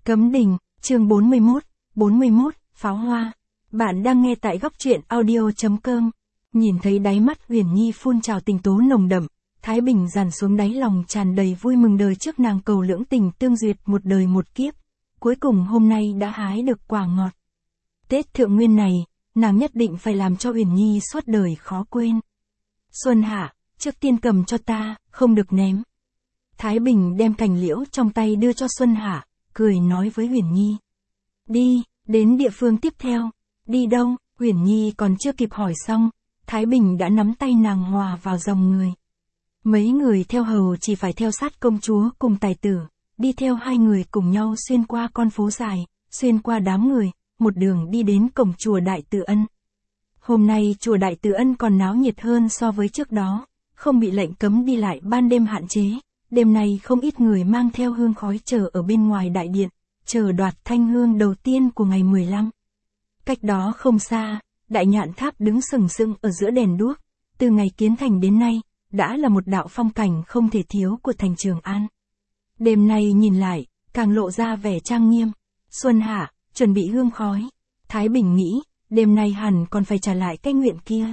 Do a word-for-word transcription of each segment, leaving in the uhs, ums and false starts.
Cấm Đình, chương bốn mươi mốt, bốn mươi mốt, Pháo Hoa. Bạn đang nghe tại góc truyện audio.com. Nhìn thấy đáy mắt Huyền Nhi phun trào tình tố nồng đậm, Thái Bình dàn xuống đáy lòng tràn đầy vui mừng đời trước nàng cầu lưỡng tình tương duyệt một đời một kiếp. Cuối cùng hôm nay đã hái được quả ngọt. Tết Thượng Nguyên này, nàng nhất định phải làm cho Huyền Nhi suốt đời khó quên. Xuân Hạ, trước tiên cầm cho ta, không được ném. Thái Bình đem cành liễu trong tay đưa cho Xuân Hạ, cười nói với Huyền Nhi. Đi, đến địa phương tiếp theo. Đi đâu? Huyền Nhi còn chưa kịp hỏi xong, Thái Bình đã nắm tay nàng hòa vào dòng người. Mấy người theo hầu chỉ phải theo sát công chúa cùng tài tử, đi theo hai người cùng nhau xuyên qua con phố dài, xuyên qua đám người, một đường đi đến cổng chùa Đại Từ Ân. Hôm nay chùa Đại Từ Ân còn náo nhiệt hơn so với trước đó, không bị lệnh cấm đi lại ban đêm hạn chế. Đêm nay không ít người mang theo hương khói chờ ở bên ngoài đại điện, chờ đoạt thanh hương đầu tiên của ngày mười lăm. Cách đó không xa, Đại Nhạn Tháp đứng sừng sững ở giữa đèn đuốc, từ ngày kiến thành đến nay, đã là một đạo phong cảnh không thể thiếu của thành Trường An. Đêm nay nhìn lại, càng lộ ra vẻ trang nghiêm. Xuân Hạ, chuẩn bị hương khói. Thái Bình nghĩ, đêm nay hẳn còn phải trả lại cái nguyện kia.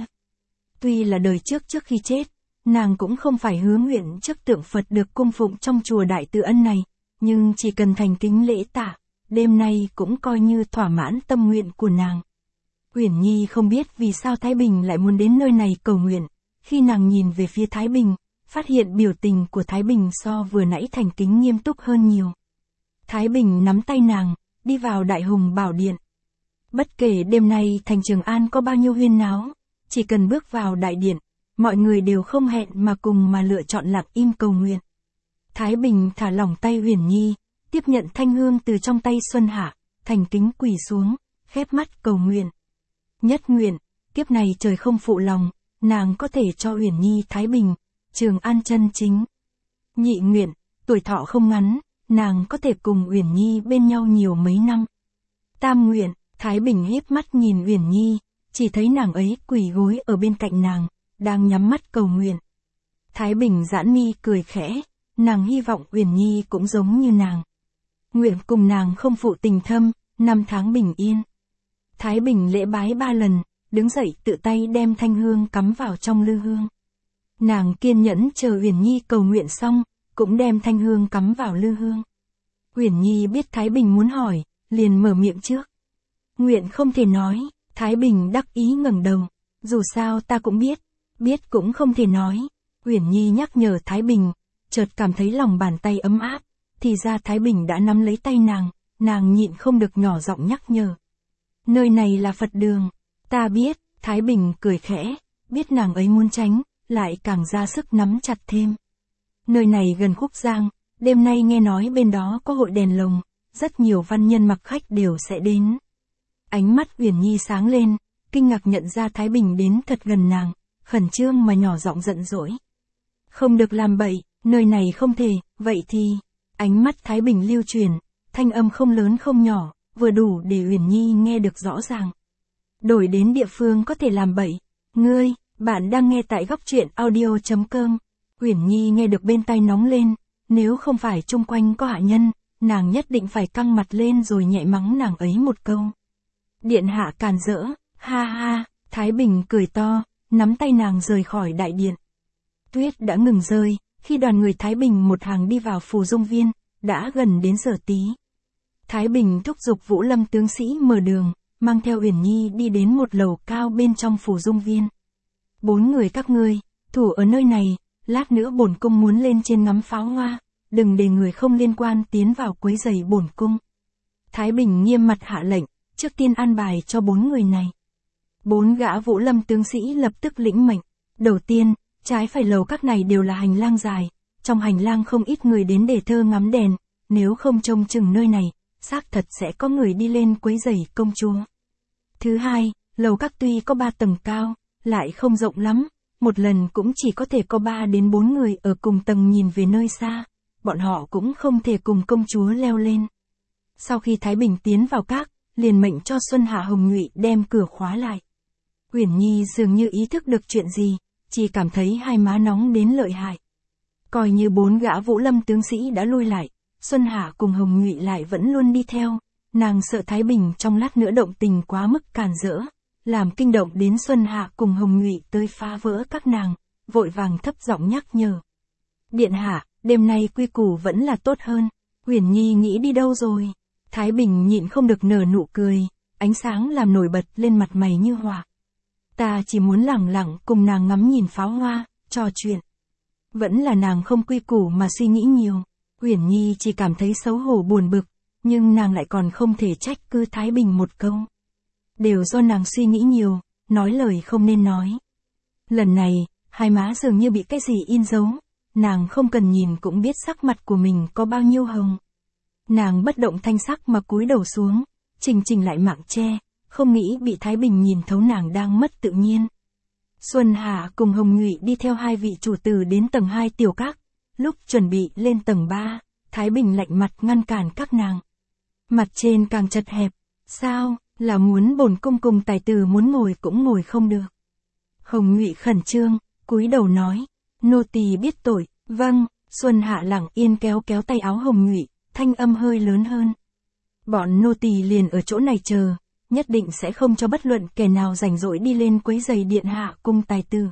Tuy là đời trước trước khi chết, nàng cũng không phải hứa nguyện trước tượng Phật được cung phụng trong chùa Đại Từ Ân này, nhưng chỉ cần thành kính lễ tạ, đêm nay cũng coi như thỏa mãn tâm nguyện của nàng. Huyền Nhi không biết vì sao Thái Bình lại muốn đến nơi này cầu nguyện, khi nàng nhìn về phía Thái Bình, phát hiện biểu tình của Thái Bình so vừa nãy thành kính nghiêm túc hơn nhiều. Thái Bình nắm tay nàng, đi vào Đại Hùng Bảo Điện. Bất kể đêm nay thành Trường An có bao nhiêu huyên náo, chỉ cần bước vào đại điện, mọi người đều không hẹn mà cùng mà lựa chọn lặng im cầu nguyện. Thái Bình thả lỏng tay Huyền Nhi, tiếp nhận thanh hương từ trong tay Xuân Hạ, thành kính quỳ xuống, khép mắt cầu nguyện. Nhất nguyện, kiếp này trời không phụ lòng, nàng có thể cho Huyền Nhi Thái Bình, Trường An chân chính. Nhị nguyện, tuổi thọ không ngắn, nàng có thể cùng Huyền Nhi bên nhau nhiều mấy năm. Tam nguyện, Thái Bình híp mắt nhìn Huyền Nhi, chỉ thấy nàng ấy quỳ gối ở bên cạnh nàng, đang nhắm mắt cầu nguyện. Thái Bình giãn mi cười khẽ, nàng hy vọng Huyền Nhi cũng giống như nàng. Nguyện cùng nàng không phụ tình thâm, năm tháng bình yên. Thái Bình lễ bái ba lần, đứng dậy tự tay đem thanh hương cắm vào trong lư hương. Nàng kiên nhẫn chờ Huyền Nhi cầu nguyện xong, cũng đem thanh hương cắm vào lư hương. Huyền Nhi biết Thái Bình muốn hỏi, liền mở miệng trước. Nguyện không thể nói, Thái Bình đắc ý ngẩng đầu. Dù sao ta cũng biết, biết cũng không thể nói. Huyền Nhi nhắc nhở Thái Bình, chợt cảm thấy lòng bàn tay ấm áp, thì ra Thái Bình đã nắm lấy tay nàng, nàng nhịn không được nhỏ giọng nhắc nhở. Nơi này là Phật đường, ta biết, Thái Bình cười khẽ, biết nàng ấy muốn tránh, lại càng ra sức nắm chặt thêm. Nơi này gần Khúc Giang, đêm nay nghe nói bên đó có hội đèn lồng, rất nhiều văn nhân mặc khách đều sẽ đến. Ánh mắt Huyền Nhi sáng lên, kinh ngạc nhận ra Thái Bình đến thật gần nàng, khẩn trương mà nhỏ giọng giận dỗi. Không được làm bậy, nơi này không thể, vậy thì... Ánh mắt Thái Bình lưu truyền, thanh âm không lớn không nhỏ, vừa đủ để Huyền Nhi nghe được rõ ràng. Đổi đến địa phương có thể làm bậy. Ngươi, bạn đang nghe tại góc truyện audio.com. Huyền Nhi nghe được bên tai nóng lên, nếu không phải chung quanh có hạ nhân, nàng nhất định phải căng mặt lên rồi nhẹ mắng nàng ấy một câu. Điện hạ càn rỡ, ha ha, Thái Bình cười to, nắm tay nàng rời khỏi đại điện. Tuyết đã ngừng rơi, khi đoàn người Thái Bình một hàng đi vào Phù Dung Viên, đã gần đến giờ tí. Thái Bình thúc giục Vũ Lâm tướng sĩ mở đường, mang theo Huyền Nhi đi đến một lầu cao bên trong Phù Dung Viên. Bốn người các ngươi, thủ ở nơi này, lát nữa bổn cung muốn lên trên ngắm pháo hoa, đừng để người không liên quan tiến vào quấy rầy bổn cung. Thái Bình nghiêm mặt hạ lệnh, trước tiên an bài cho bốn người này. Bốn gã Vũ Lâm tướng sĩ lập tức lĩnh mệnh. Đầu tiên, trái phải lầu các này đều là hành lang dài, trong hành lang không ít người đến để thơ ngắm đèn, nếu không trông chừng nơi này, xác thật sẽ có người đi lên quấy rầy công chúa. Thứ hai, lầu các tuy có ba tầng cao, lại không rộng lắm, một lần cũng chỉ có thể có ba đến bốn người ở cùng tầng nhìn về nơi xa, bọn họ cũng không thể cùng công chúa leo lên. Sau khi Thái Bình tiến vào các, liền mệnh cho Xuân Hạ Hồng Nhụy đem cửa khóa lại. Huyền Nhi dường như ý thức được chuyện gì, chỉ cảm thấy hai má nóng đến lợi hại. Coi như bốn gã Vũ Lâm tướng sĩ đã lui lại, Xuân Hạ cùng Hồng Nhụy lại vẫn luôn đi theo, nàng sợ Thái Bình trong lát nữa động tình quá mức càn rỡ, làm kinh động đến Xuân Hạ cùng Hồng Nhụy tới phá vỡ các nàng, vội vàng thấp giọng nhắc nhở. Điện hạ, đêm nay quy củ vẫn là tốt hơn, Uyển Nhi nghĩ đi đâu rồi? Thái Bình nhịn không được nở nụ cười, ánh sáng làm nổi bật lên mặt mày như hỏa. Ta chỉ muốn lẳng lặng cùng nàng ngắm nhìn pháo hoa, trò chuyện. Vẫn là nàng không quy củ mà suy nghĩ nhiều. Uyển Nhi chỉ cảm thấy xấu hổ buồn bực, nhưng nàng lại còn không thể trách cứ Thái Bình một câu. Đều do nàng suy nghĩ nhiều, nói lời không nên nói. Lần này, hai má dường như bị cái gì in dấu, nàng không cần nhìn cũng biết sắc mặt của mình có bao nhiêu hồng. Nàng bất động thanh sắc mà cúi đầu xuống, chỉnh chỉnh lại mạng che, không nghĩ bị Thái Bình nhìn thấu nàng đang mất tự nhiên. Xuân Hạ cùng Hồng Nhụy đi theo hai vị chủ tử đến tầng hai tiểu các, lúc chuẩn bị lên tầng ba, Thái Bình lạnh mặt ngăn cản các nàng. Mặt trên càng chật hẹp, sao, là muốn bổn cung cùng tài tử muốn ngồi cũng ngồi không được. Hồng Nhụy khẩn trương, cúi đầu nói, nô tỳ biết tội, vâng. Xuân Hạ lặng yên kéo kéo tay áo Hồng Nhụy, thanh âm hơi lớn hơn. Bọn nô tỳ liền ở chỗ này chờ, nhất định sẽ không cho bất luận kẻ nào rảnh rỗi đi lên quấy giày điện hạ cung tài tử.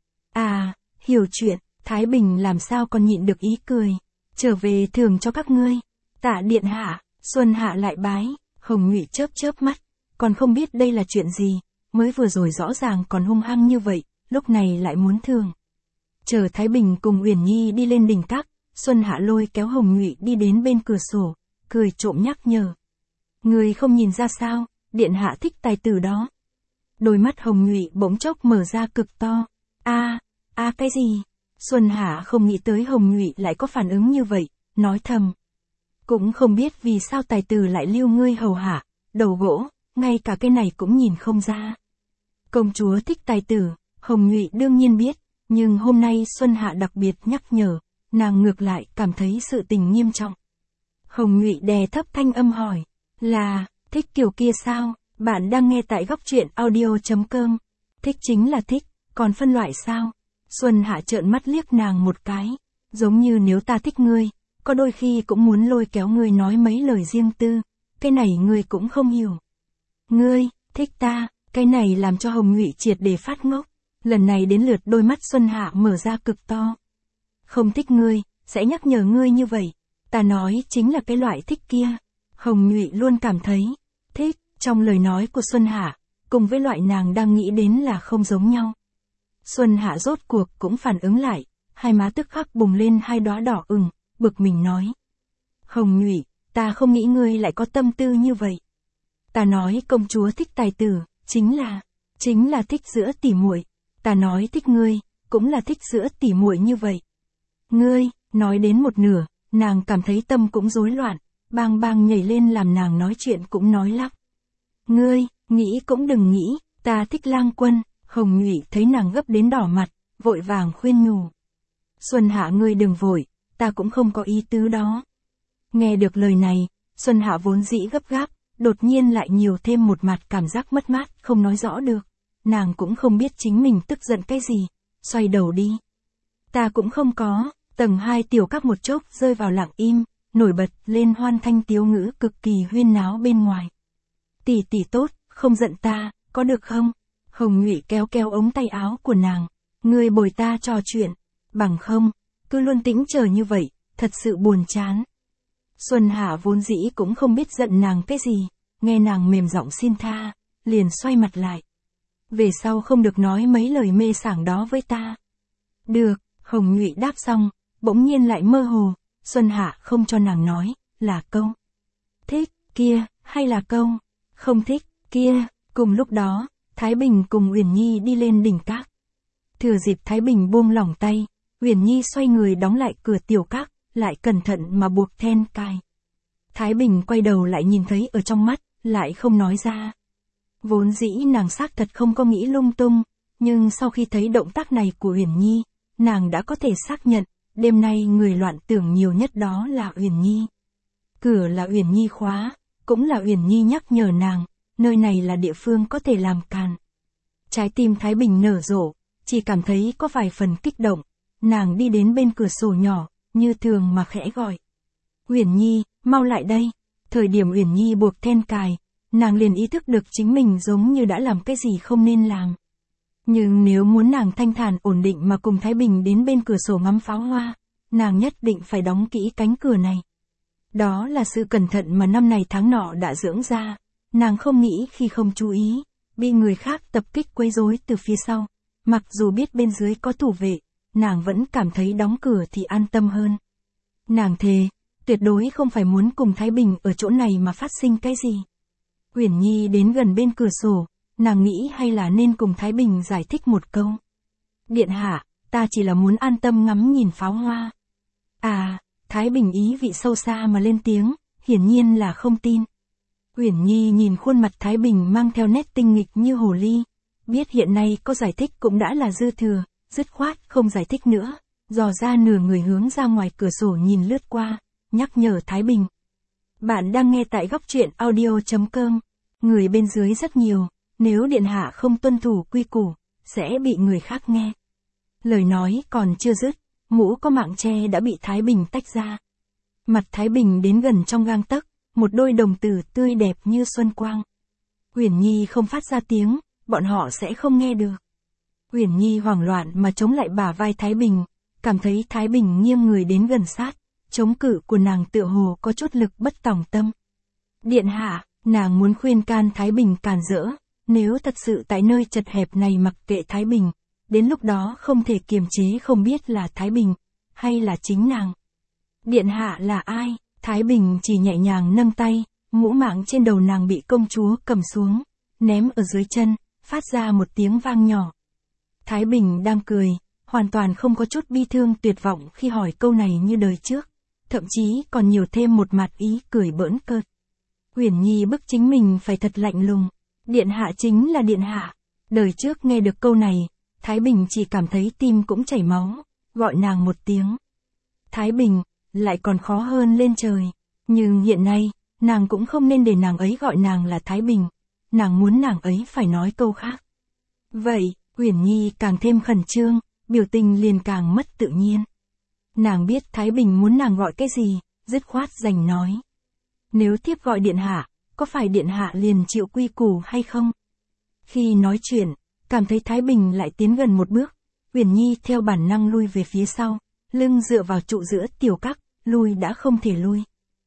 À, hiểu chuyện, Thái Bình làm sao còn nhịn được ý cười, trở về thưởng cho các ngươi. Tạ điện hạ. Xuân Hạ lại bái, Hồng Nhụy chớp chớp mắt, còn không biết đây là chuyện gì, mới vừa rồi rõ ràng còn hung hăng như vậy, lúc này lại muốn thưởng. Chờ Thái Bình cùng Uyển Nhi đi lên đỉnh các, Xuân Hạ lôi kéo Hồng Nhụy đi đến bên cửa sổ, cười trộm nhắc nhở. Người không nhìn ra sao, điện hạ thích tài tử đó. Đôi mắt Hồng Nhụy bỗng chốc mở ra cực to. A, a cái gì? Xuân Hạ không nghĩ tới Hồng Nhụy lại có phản ứng như vậy, nói thầm. Cũng không biết vì sao tài tử lại lưu ngươi hầu hạ, đầu gỗ, ngay cả cái này cũng nhìn không ra. Công chúa thích tài tử, Hồng Nhụy đương nhiên biết, nhưng hôm nay Xuân Hạ đặc biệt nhắc nhở, nàng ngược lại cảm thấy sự tình nghiêm trọng. Hồng Nhụy đè thấp thanh âm hỏi, là, thích kiểu kia sao? Bạn đang nghe tại góc truyện audio chấm com. Thích chính là thích, còn phân loại sao? Xuân Hạ trợn mắt liếc nàng một cái, giống như nếu ta thích ngươi, có đôi khi cũng muốn lôi kéo ngươi nói mấy lời riêng tư, cái này ngươi cũng không hiểu. Ngươi, thích ta, cái này làm cho Hồng Nhụy triệt để phát ngốc, lần này đến lượt đôi mắt Xuân Hạ mở ra cực to. Không thích ngươi, sẽ nhắc nhở ngươi như vậy, ta nói chính là cái loại thích kia. Hồng Nhụy luôn cảm thấy, thích, trong lời nói của Xuân Hạ, cùng với loại nàng đang nghĩ đến là không giống nhau. Xuân Hạ rốt cuộc cũng phản ứng lại, hai má tức khắc bùng lên hai đóa đỏ ửng, bực mình nói. Hồng Nhụy, ta không nghĩ ngươi lại có tâm tư như vậy. Ta nói công chúa thích tài tử, chính là, chính là thích giữa tỉ muội. Ta nói thích ngươi, cũng là thích giữa tỉ muội như vậy. Ngươi, nói đến một nửa, nàng cảm thấy tâm cũng rối loạn, bang bang nhảy lên làm nàng nói chuyện cũng nói lắp. Ngươi, nghĩ cũng đừng nghĩ, ta thích Lang Quân. Hồng Nhụy thấy nàng gấp đến đỏ mặt, vội vàng khuyên nhủ. Xuân Hạ ngươi đừng vội, ta cũng không có ý tứ đó. Nghe được lời này, Xuân Hạ vốn dĩ gấp gáp, đột nhiên lại nhiều thêm một mặt cảm giác mất mát, không nói rõ được. Nàng cũng không biết chính mình tức giận cái gì, xoay đầu đi. Ta cũng không có, tầng hai tiểu các một chốc rơi vào lặng im, nổi bật lên hoan thanh tiếu ngữ cực kỳ huyên náo bên ngoài. Tỷ tỷ tốt, không giận ta, có được không? Hồng Nhụy kéo kéo ống tay áo của nàng, ngươi bồi ta trò chuyện, bằng không, cứ luôn tĩnh chờ như vậy, thật sự buồn chán. Xuân Hạ vốn dĩ cũng không biết giận nàng cái gì, nghe nàng mềm giọng xin tha, liền xoay mặt lại. Về sau không được nói mấy lời mê sảng đó với ta. Được, Hồng Nhụy đáp xong, bỗng nhiên lại mơ hồ, Xuân Hạ không cho nàng nói, là câu thích kia, hay là câu không thích kia. Cùng lúc đó, Thái Bình cùng Uyển Nhi đi lên đỉnh các. Thừa dịp Thái Bình buông lỏng tay, Uyển Nhi xoay người đóng lại cửa tiểu các, lại cẩn thận mà buộc then cài. Thái Bình quay đầu lại nhìn thấy ở trong mắt, lại không nói ra. Vốn dĩ nàng xác thật không có nghĩ lung tung, nhưng sau khi thấy động tác này của Uyển Nhi, nàng đã có thể xác nhận, đêm nay người loạn tưởng nhiều nhất đó là Uyển Nhi. Cửa là Uyển Nhi khóa, cũng là Uyển Nhi nhắc nhở nàng, nơi này là địa phương có thể làm càn. Trái tim Thái Bình nở rộ, chỉ cảm thấy có vài phần kích động, nàng đi đến bên cửa sổ nhỏ, như thường mà khẽ gọi. Uyển Nhi, mau lại đây. Thời điểm Uyển Nhi buộc then cài, nàng liền ý thức được chính mình giống như đã làm cái gì không nên làm. Nhưng nếu muốn nàng thanh thản ổn định mà cùng Thái Bình đến bên cửa sổ ngắm pháo hoa, nàng nhất định phải đóng kỹ cánh cửa này. Đó là sự cẩn thận mà năm này tháng nọ đã dưỡng ra, nàng không nghĩ khi không chú ý, bị người khác tập kích quấy rối từ phía sau. Mặc dù biết bên dưới có thủ vệ, nàng vẫn cảm thấy đóng cửa thì an tâm hơn. Nàng thề, tuyệt đối không phải muốn cùng Thái Bình ở chỗ này mà phát sinh cái gì. Uyển Nhi đến gần bên cửa sổ, nàng nghĩ hay là nên cùng Thái Bình giải thích một câu. Điện hạ, ta chỉ là muốn an tâm ngắm nhìn pháo hoa. À, Thái Bình ý vị sâu xa mà lên tiếng, hiển nhiên là không tin. Uyển Nhi nhìn khuôn mặt Thái Bình mang theo nét tinh nghịch như hồ ly, biết hiện nay có giải thích cũng đã là dư thừa, dứt khoát không giải thích nữa, dò ra nửa người hướng ra ngoài cửa sổ nhìn lướt qua, nhắc nhở Thái Bình. Bạn đang nghe tại góc truyện audio chấm com, người bên dưới rất nhiều, nếu điện hạ không tuân thủ quy củ, sẽ bị người khác nghe. Lời nói còn chưa dứt, mũ có mạng che đã bị Thái Bình tách ra. Mặt Thái Bình đến gần trong gang tấc, một đôi đồng tử tươi đẹp như xuân quang. Uyển Nhi không phát ra tiếng, bọn họ sẽ không nghe được. Uyển Nhi hoảng loạn mà chống lại bả vai Thái Bình, cảm thấy Thái Bình nghiêng người đến gần sát, chống cự của nàng tựa hồ có chút lực bất tòng tâm. Điện hạ, nàng muốn khuyên can Thái Bình càn rỡ, nếu thật sự tại nơi chật hẹp này mặc kệ Thái Bình, đến lúc đó không thể kiềm chế không biết là Thái Bình, hay là chính nàng. Điện hạ là ai? Thái Bình chỉ nhẹ nhàng nâng tay, mũ mạng trên đầu nàng bị công chúa cầm xuống, ném ở dưới chân, phát ra một tiếng vang nhỏ. Thái Bình đang cười, hoàn toàn không có chút bi thương tuyệt vọng khi hỏi câu này như đời trước, thậm chí còn nhiều thêm một mặt ý cười bỡn cợt. Uyển Nhi bức chính mình phải thật lạnh lùng, điện hạ chính là điện hạ. Đời trước nghe được câu này, Thái Bình chỉ cảm thấy tim cũng chảy máu, gọi nàng một tiếng. Thái Bình, lại còn khó hơn lên trời, nhưng hiện nay, nàng cũng không nên để nàng ấy gọi nàng là Thái Bình, nàng muốn nàng ấy phải nói câu khác. Vậy, Uyển Nhi càng thêm khẩn trương, biểu tình liền càng mất tự nhiên. Nàng biết Thái Bình muốn nàng gọi cái gì, dứt khoát giành nói. Nếu tiếp gọi điện hạ, có phải điện hạ liền chịu quy củ hay không? Khi nói chuyện, cảm thấy Thái Bình lại tiến gần một bước, Uyển Nhi theo bản năng lui về phía sau, lưng dựa vào trụ giữa tiểu các, lui đã không thể lui.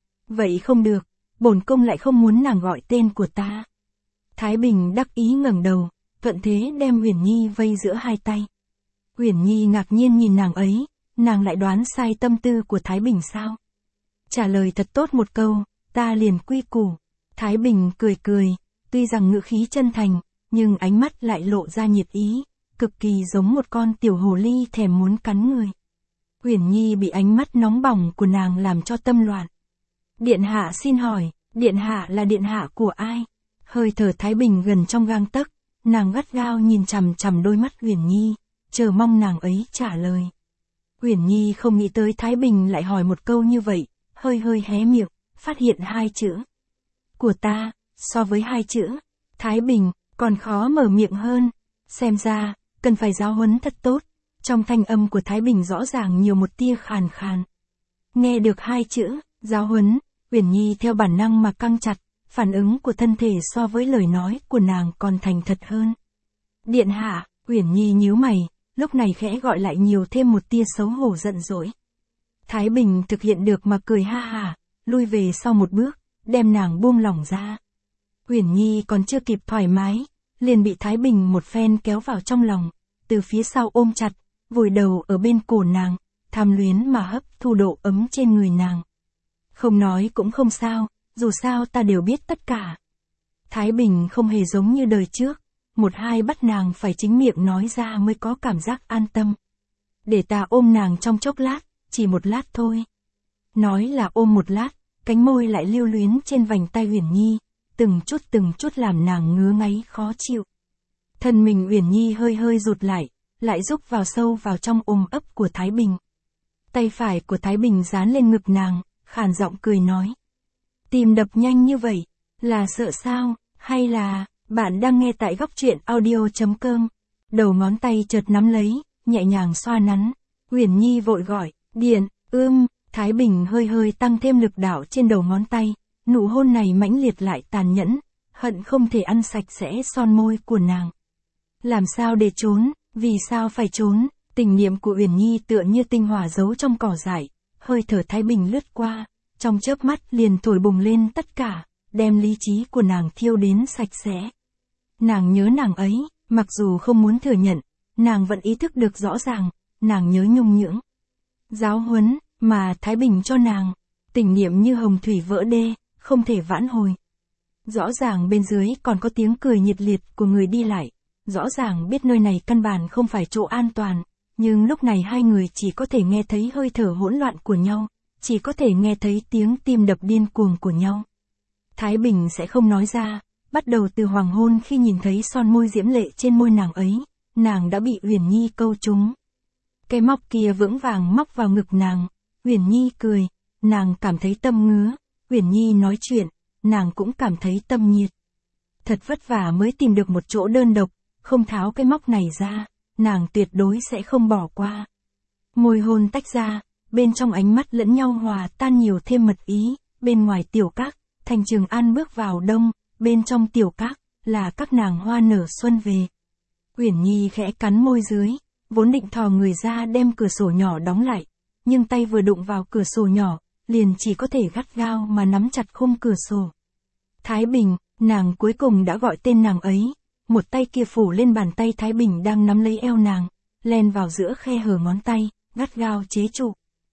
Vậy không được, bổn cung lại không muốn nàng gọi tên của ta. Thái Bình đắc ý ngẩng đầu, thuận thế đem Uyển Nhi vây giữa hai tay. Uyển Nhi ngạc nhiên nhìn nàng ấy, nàng lại đoán sai tâm tư của Thái Bình sao? Trả lời thật tốt một câu, ta liền quy củ. Thái Bình cười cười, tuy rằng ngữ khí chân thành, nhưng ánh mắt lại lộ ra nhiệt ý, cực kỳ giống một con tiểu hồ ly thèm muốn cắn người. Uyển Nhi bị ánh mắt nóng bỏng của nàng làm cho tâm loạn. Điện hạ xin hỏi, điện hạ là điện hạ của ai? Hơi thở Thái Bình gần trong gang tấc, nàng gắt gao nhìn chằm chằm đôi mắt Uyển Nhi, chờ mong nàng ấy trả lời. Uyển Nhi không nghĩ tới Thái Bình lại hỏi một câu như vậy, hơi hơi hé miệng, phát hiện hai chữ. Của ta, so với hai chữ, Thái Bình, còn khó mở miệng hơn. Xem ra, cần phải giáo huấn thật tốt. Trong thanh âm của Thái Bình rõ ràng nhiều một tia khàn khàn. Nghe được hai chữ, giáo huấn, Uyển Nhi theo bản năng mà căng chặt, phản ứng của thân thể so với lời nói của nàng còn thành thật hơn. Điện hạ, Uyển Nhi nhíu mày, lúc này khẽ gọi lại nhiều thêm một tia xấu hổ giận dỗi. Thái Bình thực hiện được mà cười ha hà, lui về sau một bước, đem nàng buông lỏng ra. Uyển Nhi còn chưa kịp thoải mái, liền bị Thái Bình một phen kéo vào trong lòng, từ phía sau ôm chặt, vùi đầu ở bên cổ nàng, tham luyến mà hấp thu độ ấm trên người nàng. Không nói cũng không sao, dù sao ta đều biết tất cả. Thái Bình không hề giống như đời trước, một hai bắt nàng phải chính miệng nói ra mới có cảm giác an tâm. Để ta ôm nàng trong chốc lát, chỉ một lát thôi. Nói là ôm một lát, cánh môi lại lưu luyến trên vành tay Uyển Nhi, từng chút từng chút làm nàng ngứa ngáy khó chịu. Thân mình Uyển Nhi hơi hơi rụt lại, lại rúc vào sâu vào trong ôm ấp của Thái Bình. Tay phải của Thái Bình dán lên ngực nàng, khàn giọng cười nói. Tim đập nhanh như vậy, là sợ sao, hay là, bạn đang nghe tại góc truyện audio chấm com. Đầu ngón tay chợt nắm lấy, nhẹ nhàng xoa nắn. Uyển Nhi vội gọi, điện, ưm, Thái Bình hơi hơi tăng thêm lực đạo trên đầu ngón tay, nụ hôn này mãnh liệt lại tàn nhẫn, hận không thể ăn sạch sẽ son môi của nàng. Làm sao để trốn, vì sao phải trốn, tình niệm của Uyển Nhi tựa như tinh hỏa giấu trong cỏ dại, hơi thở Thái Bình lướt qua, trong chớp mắt liền thổi bùng lên tất cả, đem lý trí của nàng thiêu đến sạch sẽ. Nàng nhớ nàng ấy, mặc dù không muốn thừa nhận, nàng vẫn ý thức được rõ ràng, nàng nhớ nhung nhưỡng. Giáo huấn, mà Thái Bình cho nàng, tình niệm như hồng thủy vỡ đê, không thể vãn hồi. Rõ ràng bên dưới còn có tiếng cười nhiệt liệt của người đi lại, rõ ràng biết nơi này căn bản không phải chỗ an toàn, nhưng lúc này hai người chỉ có thể nghe thấy hơi thở hỗn loạn của nhau, chỉ có thể nghe thấy tiếng tim đập điên cuồng của nhau. Thái Bình sẽ không nói ra, bắt đầu từ hoàng hôn khi nhìn thấy son môi diễm lệ trên môi nàng ấy, nàng đã bị Uyển Nhi câu trúng. Cái móc kia vững vàng móc vào ngực nàng, Uyển Nhi cười, nàng cảm thấy tâm ngứa, Uyển Nhi nói chuyện, nàng cũng cảm thấy tâm nhiệt. Thật vất vả mới tìm được một chỗ đơn độc, không tháo cái móc này ra, nàng tuyệt đối sẽ không bỏ qua. Môi hôn tách ra, bên trong ánh mắt lẫn nhau hòa tan nhiều thêm mật ý, bên ngoài tiểu các, Thành Trường An bước vào đông, bên trong tiểu các, là các nàng hoa nở xuân về. Uyển Nhi khẽ cắn môi dưới, vốn định thò người ra đem cửa sổ nhỏ đóng lại, nhưng tay vừa đụng vào cửa sổ nhỏ, liền chỉ có thể gắt gao mà nắm chặt khung cửa sổ. Thái Bình, nàng cuối cùng đã gọi tên nàng ấy, một tay kia phủ lên bàn tay Thái Bình đang nắm lấy eo nàng, len vào giữa khe hở ngón tay, gắt gao chế trụ.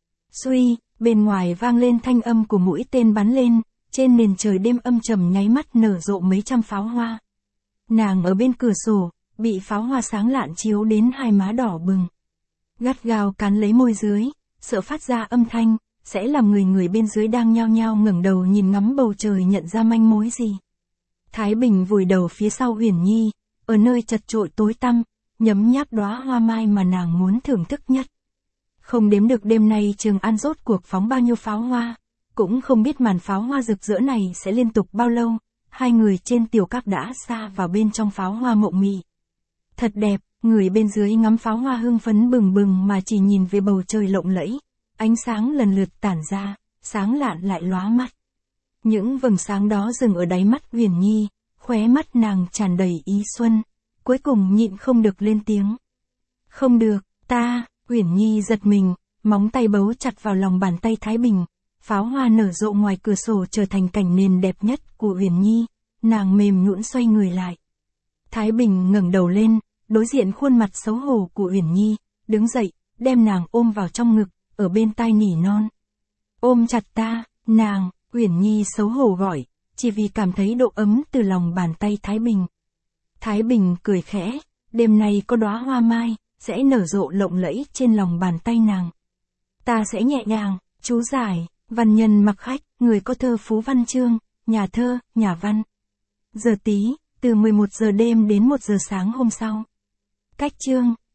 Suy, bên ngoài vang lên thanh âm của mũi tên bắn lên, trên nền trời đêm âm trầm nháy mắt nở rộ mấy trăm pháo hoa. Nàng ở bên cửa sổ, bị pháo hoa sáng lạn chiếu đến hai má đỏ bừng. Gắt gao cắn lấy môi dưới, sợ phát ra âm thanh, sẽ làm người người bên dưới đang nhao nhao ngẩng đầu nhìn ngắm bầu trời nhận ra manh mối gì. Thái Bình vùi đầu phía sau Uyển Nhi, ở nơi chật chội tối tăm, nhấm nháp đóa hoa mai mà nàng muốn thưởng thức nhất. Không đếm được đêm nay Trường An rốt cuộc phóng bao nhiêu pháo hoa, cũng không biết màn pháo hoa rực rỡ này sẽ liên tục bao lâu, hai người trên tiểu các đã xa vào bên trong pháo hoa mộng mị. Thật đẹp, người bên dưới ngắm pháo hoa hưng phấn bừng bừng mà chỉ nhìn về bầu trời lộng lẫy, ánh sáng lần lượt tản ra, sáng lạn lại lóa mắt. Những vầng sáng đó dừng ở đáy mắt Uyển Nhi, khóe mắt nàng tràn đầy ý xuân, cuối cùng nhịn không được lên tiếng. Không được, ta, Uyển Nhi giật mình, móng tay bấu chặt vào lòng bàn tay Thái Bình, pháo hoa nở rộ ngoài cửa sổ trở thành cảnh nền đẹp nhất của Uyển Nhi, nàng mềm nhũn xoay người lại. Thái Bình ngẩng đầu lên, đối diện khuôn mặt xấu hổ của Uyển Nhi, đứng dậy, đem nàng ôm vào trong ngực, ở bên tai nỉ non. Ôm chặt ta, nàng, Uyển Nhi xấu hổ gọi, chỉ vì cảm thấy độ ấm từ lòng bàn tay Thái Bình. Thái Bình cười khẽ, đêm nay có đóa hoa mai, sẽ nở rộ lộng lẫy trên lòng bàn tay nàng. Ta sẽ nhẹ nhàng, chú giải, văn nhân mặc khách, người có thơ phú văn chương, nhà thơ, nhà văn. Giờ tí, từ mười một giờ đêm đến một giờ sáng hôm sau. Cách chương.